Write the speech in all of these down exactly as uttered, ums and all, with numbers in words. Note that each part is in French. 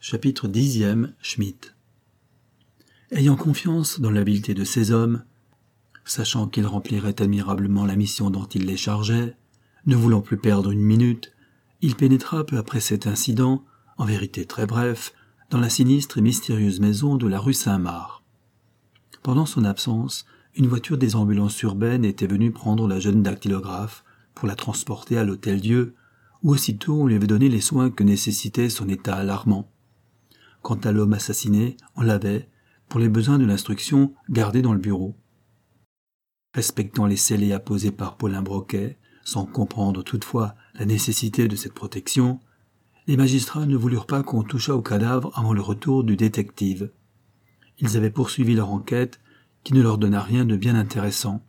Chapitre dixième. Schmitt. Ayant confiance dans l'habileté de ces hommes, sachant qu'ils rempliraient admirablement la mission dont il les chargeait, ne voulant plus perdre une minute, il pénétra peu après cet incident, en vérité très bref, dans la sinistre et mystérieuse maison de la rue Saint-Marc. Pendant son absence, une voiture des ambulances urbaines était venue prendre la jeune dactylographe pour la transporter à l'Hôtel-Dieu, où aussitôt on lui avait donné les soins que nécessitait son état alarmant. Quant à l'homme assassiné, on l'avait, pour les besoins de l'instruction, gardé dans le bureau. Respectant les scellés apposés par Paulin Broquet, sans comprendre toutefois la nécessité de cette protection, les magistrats ne voulurent pas qu'on touchât au cadavre avant le retour du détective. Ils avaient poursuivi leur enquête, qui ne leur donna rien de bien intéressant.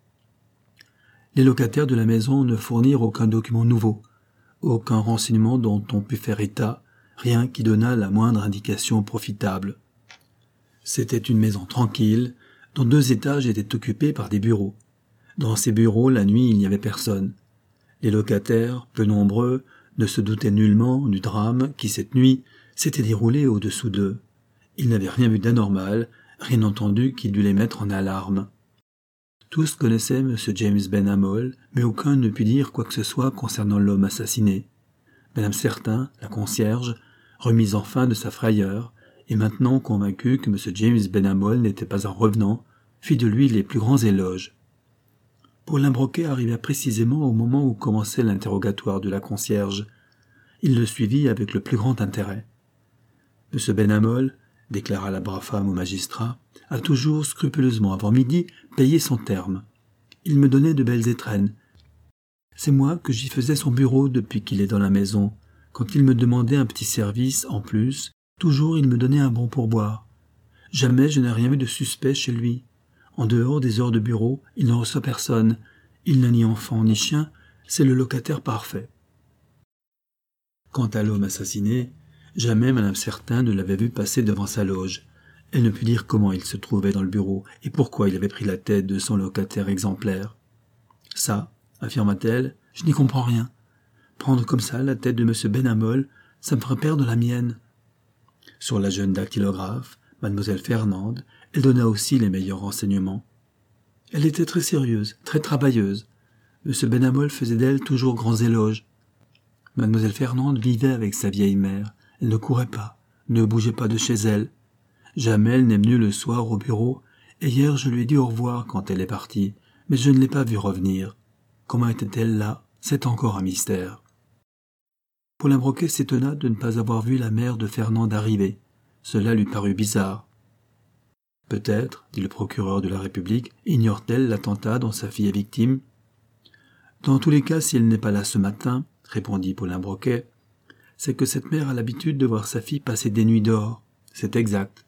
Les locataires de la maison ne fournirent aucun document nouveau, aucun renseignement dont on put faire état, rien qui donnât la moindre indication profitable. C'était une maison tranquille, dont deux étages étaient occupés par des bureaux. Dans ces bureaux, la nuit, il n'y avait personne. Les locataires, peu nombreux, ne se doutaient nullement du drame qui, cette nuit, s'était déroulé au-dessous d'eux. Ils n'avaient rien vu d'anormal, rien entendu qui dût les mettre en alarme. Tous connaissaient M. James Ben-Amol, mais aucun ne put dire quoi que ce soit concernant l'homme assassiné. Madame Certain, la concierge, remise enfin de sa frayeur, et maintenant convaincue que M. James Ben-Amol n'était pas un revenant, fit de lui les plus grands éloges. Paulin Broquet arriva précisément au moment où commençait l'interrogatoire de la concierge. Il le suivit avec le plus grand intérêt. « M. Ben-Amol, déclara la brave femme au magistrat, a toujours scrupuleusement avant midi payé son terme. Il me donnait de belles étrennes. C'est moi que j'y faisais son bureau depuis qu'il est dans la maison. Quand il me demandait un petit service en plus, toujours il me donnait un bon pourboire. Jamais je n'ai rien vu de suspect chez lui. En dehors des heures de bureau, il ne reçoit personne. Il n'a ni enfant ni chien, c'est le locataire parfait. » Quant à l'homme assassiné, jamais Madame Certain ne l'avait vu passer devant sa loge. Elle ne put dire comment il se trouvait dans le bureau et pourquoi il avait pris la tête de son locataire exemplaire. « Ça, affirma-t-elle, je n'y comprends rien. Prendre comme ça la tête de M. Ben-Amol, ça me ferait perdre la mienne. » Sur la jeune dactylographe, Mademoiselle Fernande, elle donna aussi les meilleurs renseignements. Elle était très sérieuse, très travailleuse. M. Ben-Amol faisait d'elle toujours grands éloges. Mademoiselle Fernande vivait avec sa vieille mère. Elle ne courait pas, ne bougeait pas de chez elle. Jamais elle n'est venue le soir au bureau, et hier je lui ai dit au revoir quand elle est partie, mais je ne l'ai pas vue revenir. Comment était-elle là? C'est encore un mystère. Paulin Broquet s'étonna de ne pas avoir vu la mère de Fernande arriver. Cela lui parut bizarre. Peut-être, dit le procureur de la République, ignore-t-elle l'attentat dont sa fille est victime? Dans tous les cas, si elle n'est pas là ce matin, répondit Paulin Broquet, c'est que cette mère a l'habitude de voir sa fille passer des nuits dehors. C'est exact.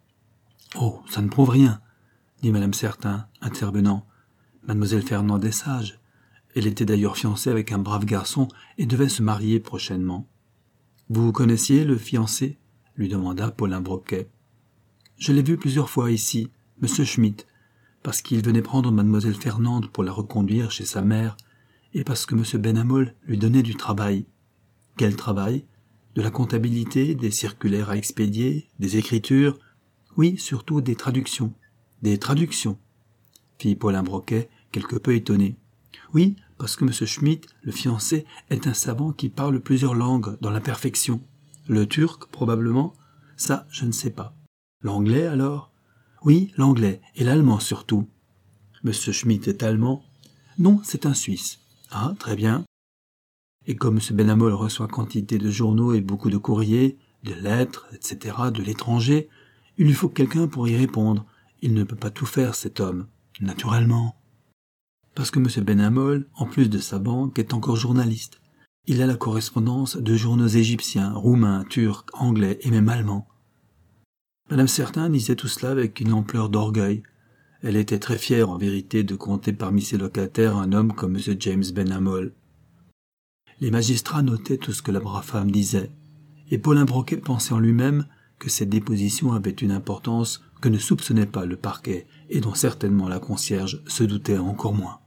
Oh, ça ne prouve rien, dit Madame Certain, intervenant. Mademoiselle Fernande est sage. Elle était d'ailleurs fiancée avec un brave garçon et devait se marier prochainement. Vous connaissiez le fiancé? Lui demanda Paulin Broquet. Je l'ai vu plusieurs fois ici, Monsieur Schmitt, parce qu'il venait prendre Mademoiselle Fernande pour la reconduire chez sa mère, et parce que Monsieur Ben-Amol lui donnait du travail. Quel travail? De la comptabilité, des circulaires à expédier, des écritures? Oui, surtout des traductions. Des traductions, fit Paulin Broquet, quelque peu étonné. Oui, parce que M. Schmitt, le fiancé, est un savant qui parle plusieurs langues dans la perfection. Le turc, probablement? Ça, je ne sais pas. L'anglais, alors? Oui, l'anglais, et l'allemand surtout. M. Schmitt est allemand? Non, c'est un Suisse. Ah, très bien. Et comme M. Ben-Amol reçoit quantité de journaux et beaucoup de courriers, de lettres, et cetera, de l'étranger, il lui faut quelqu'un pour y répondre. Il ne peut pas tout faire, cet homme. Naturellement. Parce que M. Ben-Amol, en plus de sa banque, est encore journaliste. Il a la correspondance de journaux égyptiens, roumains, turcs, anglais et même allemands. Madame Certain disait tout cela avec une ampleur d'orgueil. Elle était très fière, en vérité, de compter parmi ses locataires un homme comme M. James Ben-Amol. Les magistrats notaient tout ce que la brave femme disait, et Paulin Broquet pensait en lui-même que cette déposition avait une importance que ne soupçonnait pas le parquet et dont certainement la concierge se doutait encore moins.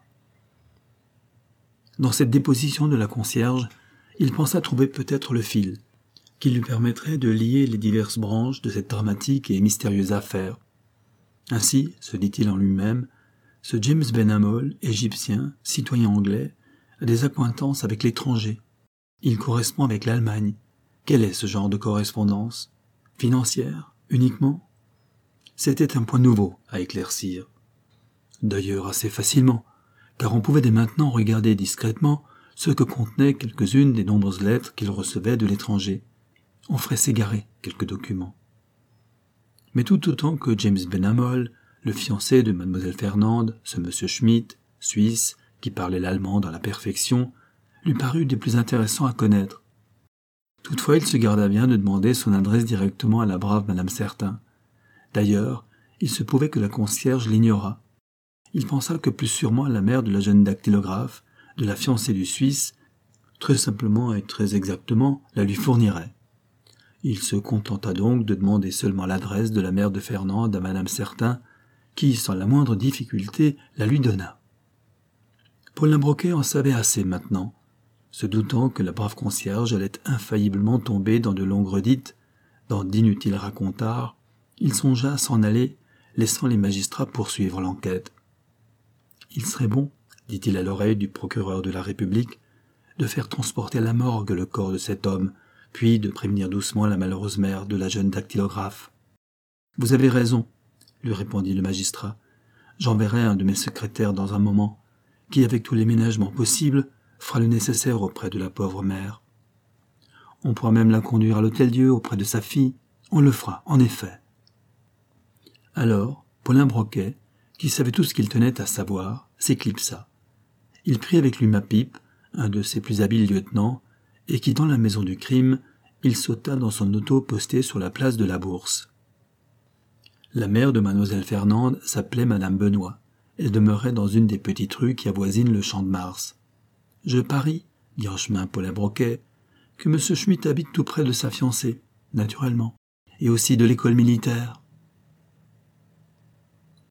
Dans cette déposition de la concierge, il pensa trouver peut-être le fil. qui lui permettrait de lier les diverses branches de cette dramatique et mystérieuse affaire. Ainsi, se dit-il en lui-même, ce James Benhamou, égyptien, citoyen anglais, a des accointances avec l'étranger. Il correspond avec l'Allemagne. Quel est ce genre de correspondance? Financière, uniquement? C'était un point nouveau à éclaircir. D'ailleurs assez facilement, car on pouvait dès maintenant regarder discrètement ce que contenaient quelques-unes des nombreuses lettres qu'il recevait de l'étranger. On ferait s'égarer quelques documents. Mais tout autant que James Benhamou, le fiancé de mademoiselle Fernande, ce monsieur Schmidt, suisse, qui parlait l'allemand dans la perfection, lui parut des plus intéressants à connaître. Toutefois, il se garda bien de demander son adresse directement à la brave madame Certain. D'ailleurs, il se pouvait que la concierge l'ignorât. Il pensa que plus sûrement la mère de la jeune dactylographe, de la fiancée du Suisse, très simplement et très exactement, la lui fournirait. Il se contenta donc de demander seulement l'adresse de la mère de Fernande à madame Certain, qui, sans la moindre difficulté, la lui donna. Paulin Broquet en savait assez maintenant. Se doutant que la brave concierge allait infailliblement tomber dans de longues redites, dans d'inutiles racontards, il songea à s'en aller, laissant les magistrats poursuivre l'enquête. Il serait bon, dit-il à l'oreille du procureur de la République, de faire transporter à la morgue le corps de cet homme, puis de prévenir doucement la malheureuse mère de la jeune dactylographe. « Vous avez raison, » lui répondit le magistrat. « J'enverrai un de mes secrétaires dans un moment, qui, avec tous les ménagements possibles, fera le nécessaire auprès de la pauvre mère. On pourra même la conduire à l'Hôtel-Dieu auprès de sa fille. On le fera, en effet. » Alors, Paulin Broquet, qui savait tout ce qu'il tenait à savoir, s'éclipsa. Il prit avec lui Mapipe, un de ses plus habiles lieutenants, et qui, dans la maison du crime, il sauta dans son auto posté sur la place de la Bourse. La mère de mademoiselle Fernande s'appelait madame Benoît. Elle demeurait dans une des petites rues qui avoisinent le Champ de Mars. « Je parie, » dit en chemin Paulin Broquet, « que M. Schmitt habite tout près de sa fiancée, naturellement, et aussi de l'école militaire. »